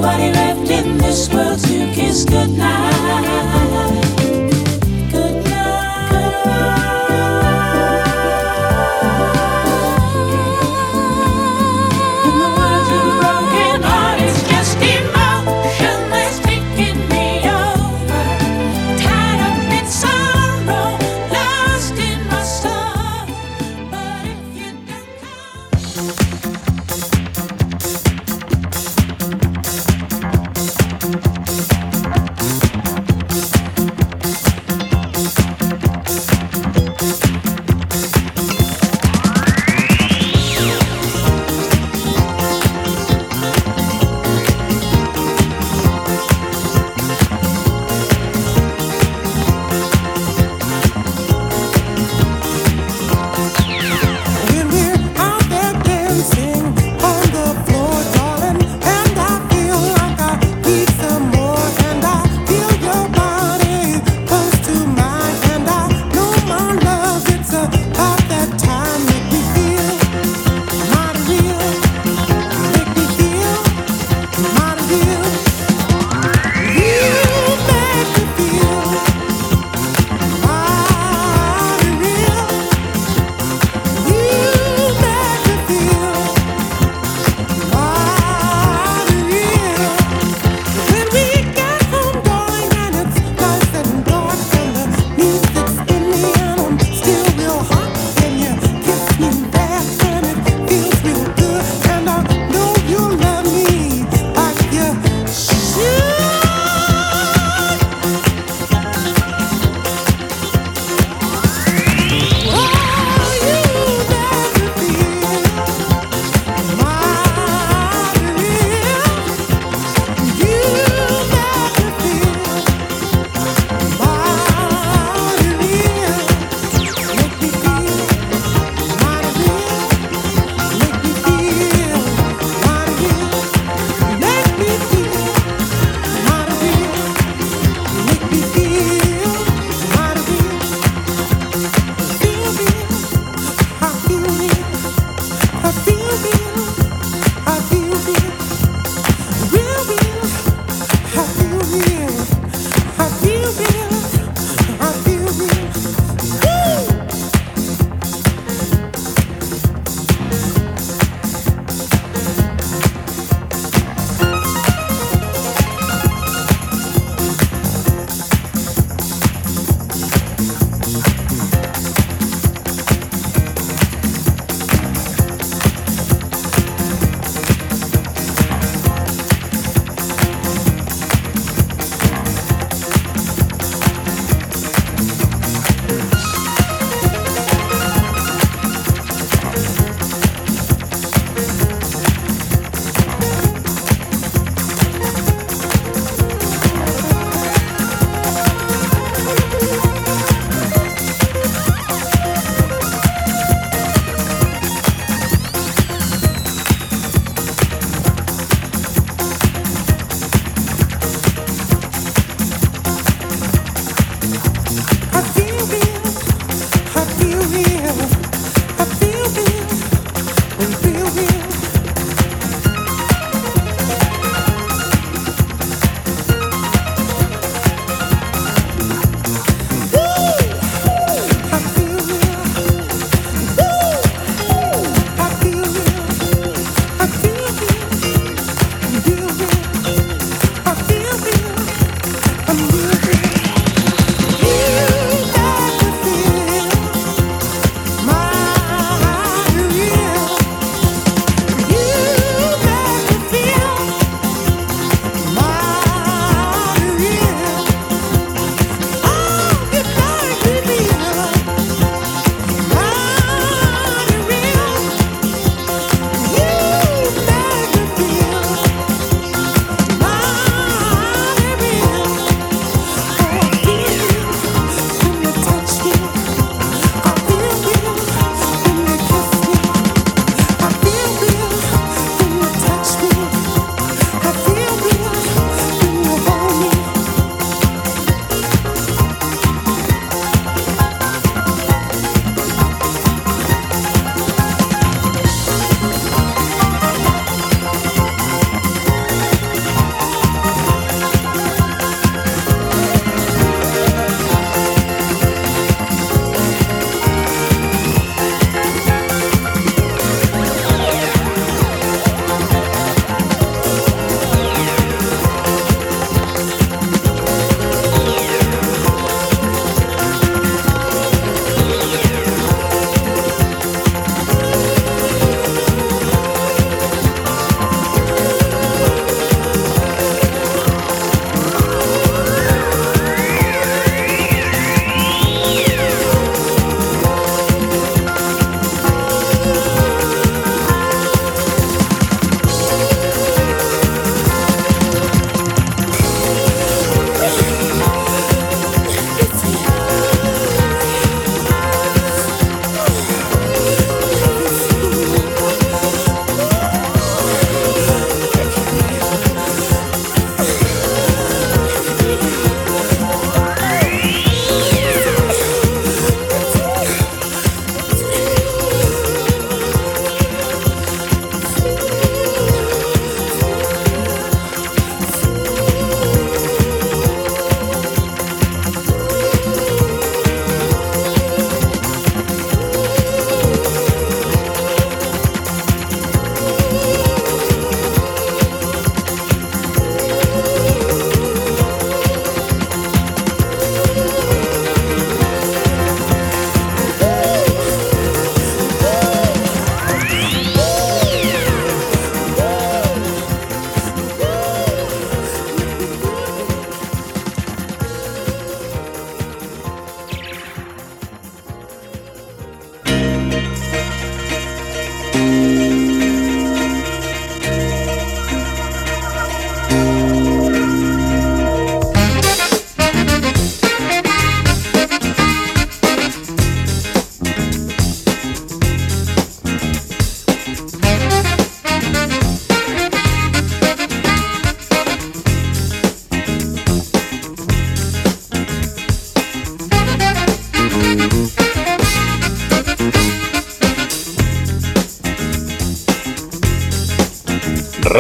Nobody left in this world to kiss goodnight. Goodnight. In the words of a broken heart, it's just emotion that's taking me over. Tied up in sorrow, lost in my soul. But if you don't come.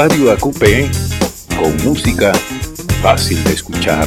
Radio A Q P con música fácil de escuchar.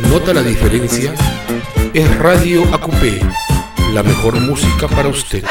¿Nota la diferencia? Es Radio A Q P, la mejor música para usted.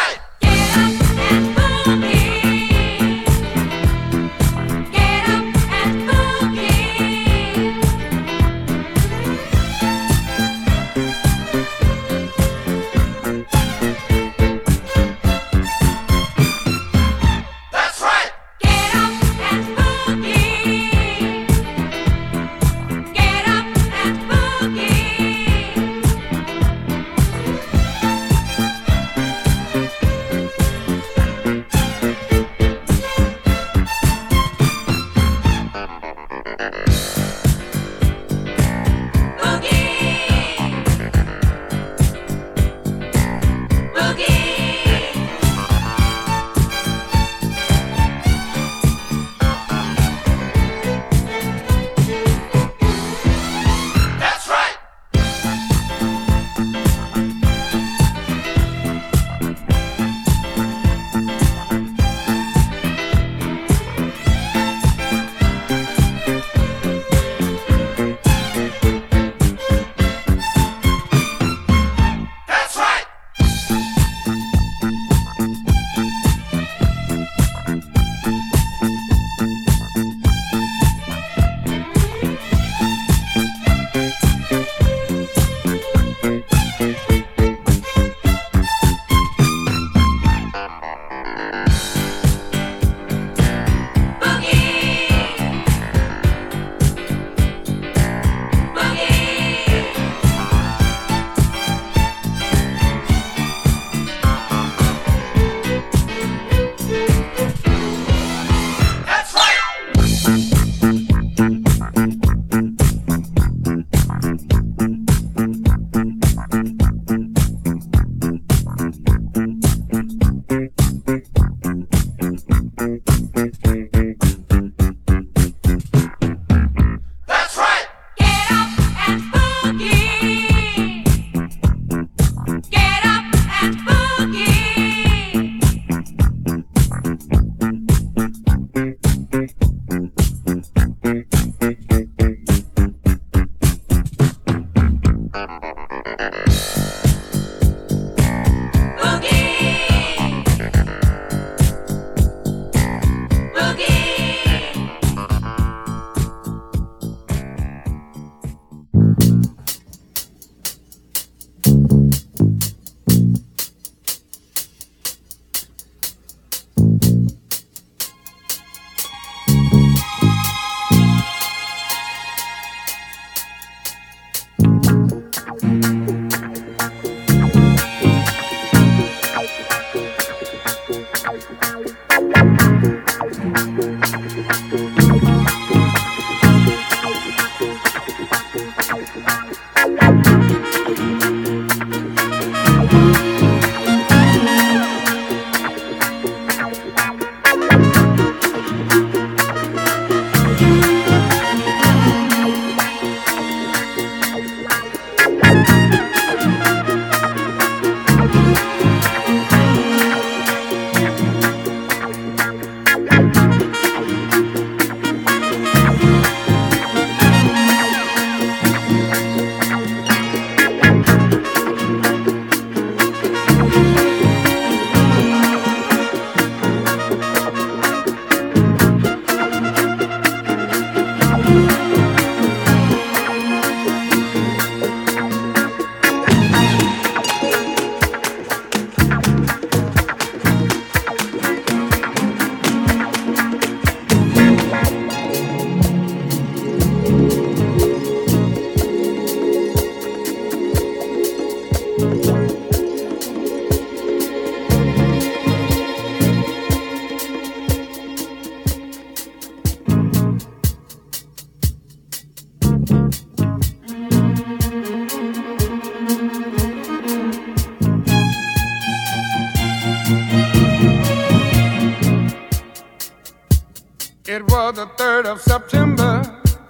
It was the third of September.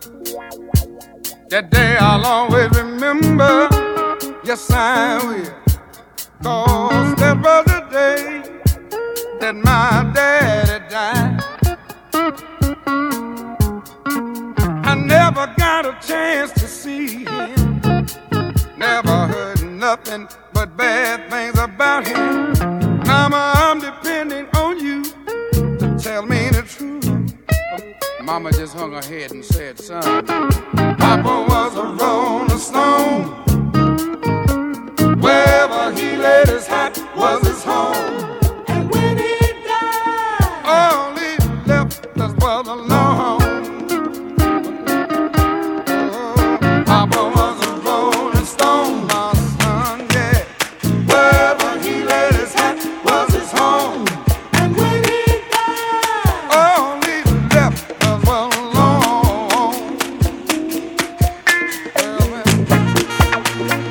That day I'll always remember. Yes, I will. 'Cause that was the day that my daddy died. I never got a chance to see him. nothing but bad things about him. Mama, I'm depending on you to tell me the truth. Mama just hung her head and said, son, Papa was a rolling stone. Wherever he laid his hat was his home. And when he died, all he left us was alone. Oh, Papa was a rolling stone, my son, yeah. Wherever he laid his hat was his home. and when he died, All he left us was alone. Well, man.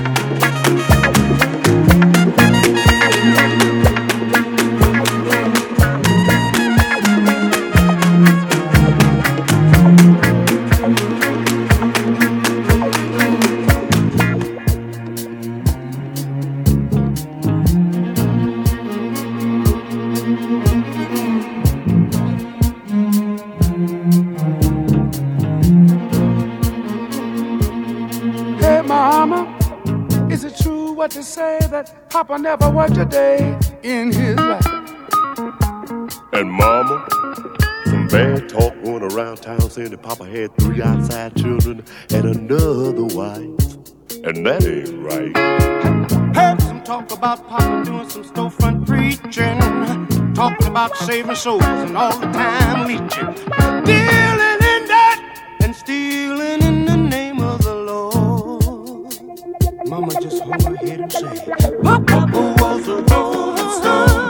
Hey, Mama, is it true what you say that Papa never worked a day in his life? And mama, some bad talk going around town saying that Papa had three outside children and another wife. And that ain't right. Heard some talk about Papa doing some storefront preaching, talking about saving souls and all the time leeching, dealing in that and stealing in the name of the Lord. Mama just hung her head and said, Papa was a rolling stone.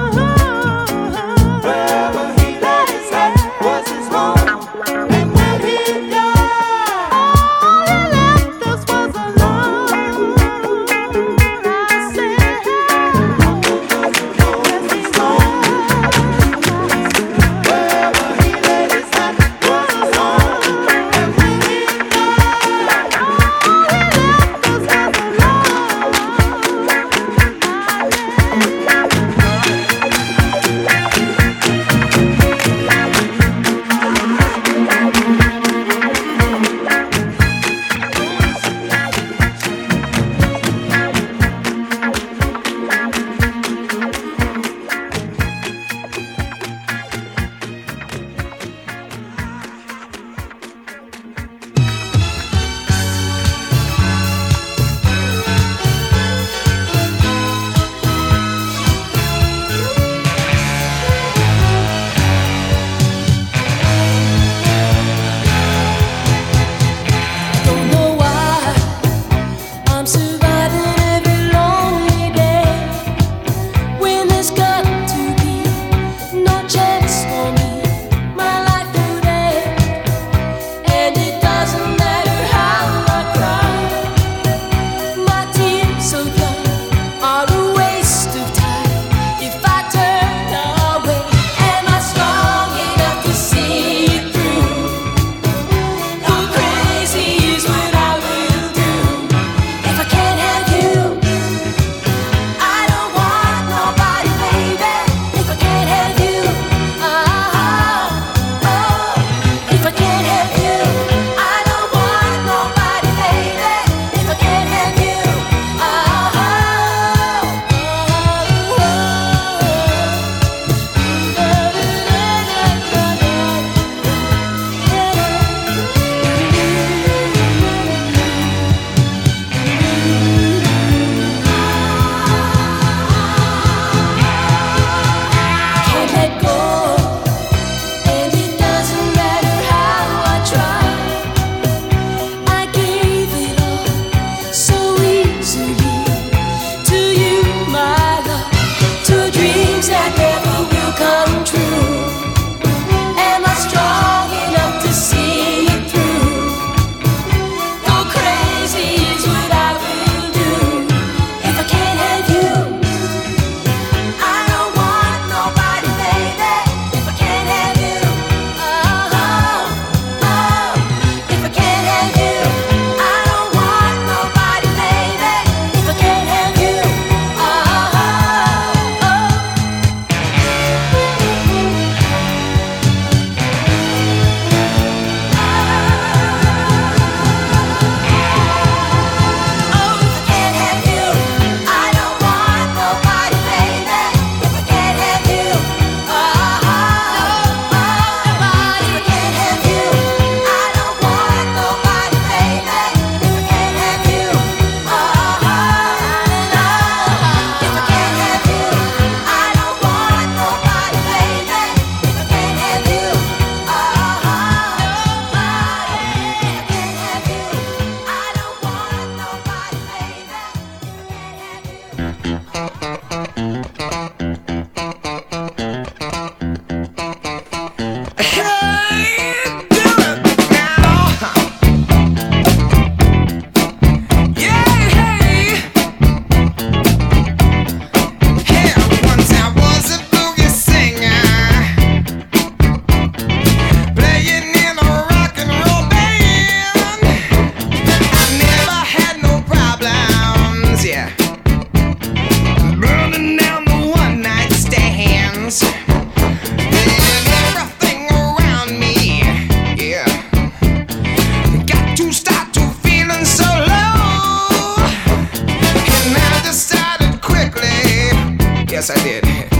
Wherever he laid his hat was his home. And when he died, all he left us was alone. I said, Papa was a rolling stone. Wherever he laid his hat was his home. And when he died, all he left us was alone. Yes, I did.